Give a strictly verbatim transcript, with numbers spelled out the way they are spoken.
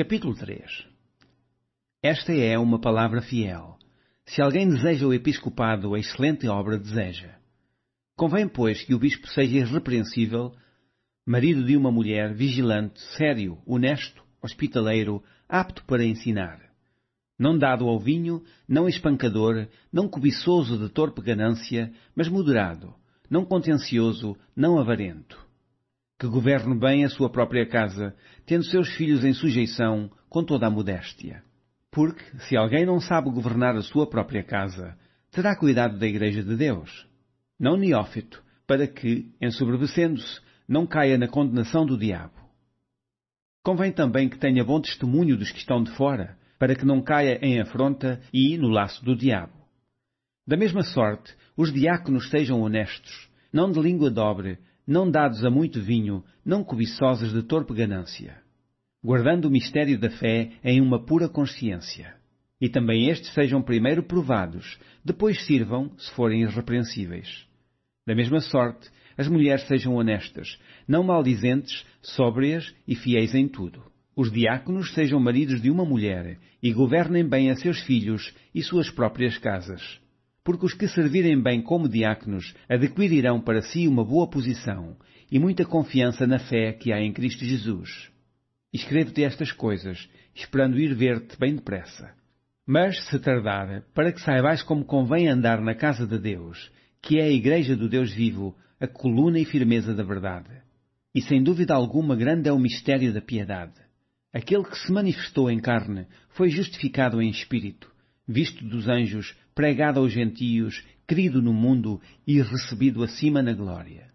Capítulo três. Esta é uma palavra fiel. Se alguém deseja o episcopado, a excelente obra deseja. Convém, pois, que o bispo seja irrepreensível, marido de uma mulher, vigilante, sério, honesto, hospitaleiro, apto para ensinar. Não dado ao vinho, não espancador, não cobiçoso de torpe ganância, mas moderado, não contencioso, não avarento. Que governe bem a sua própria casa, tendo seus filhos em sujeição, com toda a modéstia. Porque, se alguém não sabe governar a sua própria casa, terá cuidado da Igreja de Deus. Não neófito, para que, ensoberbecendo-se, não caia na condenação do diabo. Convém também que tenha bom testemunho dos que estão de fora, para que não caia em afronta e no laço do diabo. Da mesma sorte, os diáconos sejam honestos, não de língua dobre, não dados a muito vinho, não cobiçosos de torpe ganância, guardando o mistério da fé em uma pura consciência. E também estes sejam primeiro provados, depois sirvam, se forem irrepreensíveis. Da mesma sorte, as mulheres sejam honestas, não maldizentes, sóbrias e fiéis em tudo. Os diáconos sejam maridos de uma mulher e governem bem a seus filhos e suas próprias casas. Porque os que servirem bem como diáconos adquirirão para si uma boa posição e muita confiança na fé que há em Cristo Jesus. Escrevo-te estas coisas, esperando ir ver-te bem depressa. Mas, se tardar, para que saibais como convém andar na casa de Deus, que é a Igreja do Deus vivo, a coluna e firmeza da verdade. E sem dúvida alguma grande é o mistério da piedade. Aquele que se manifestou em carne foi justificado em espírito, visto dos anjos, pregado aos gentios, querido no mundo e recebido acima na glória.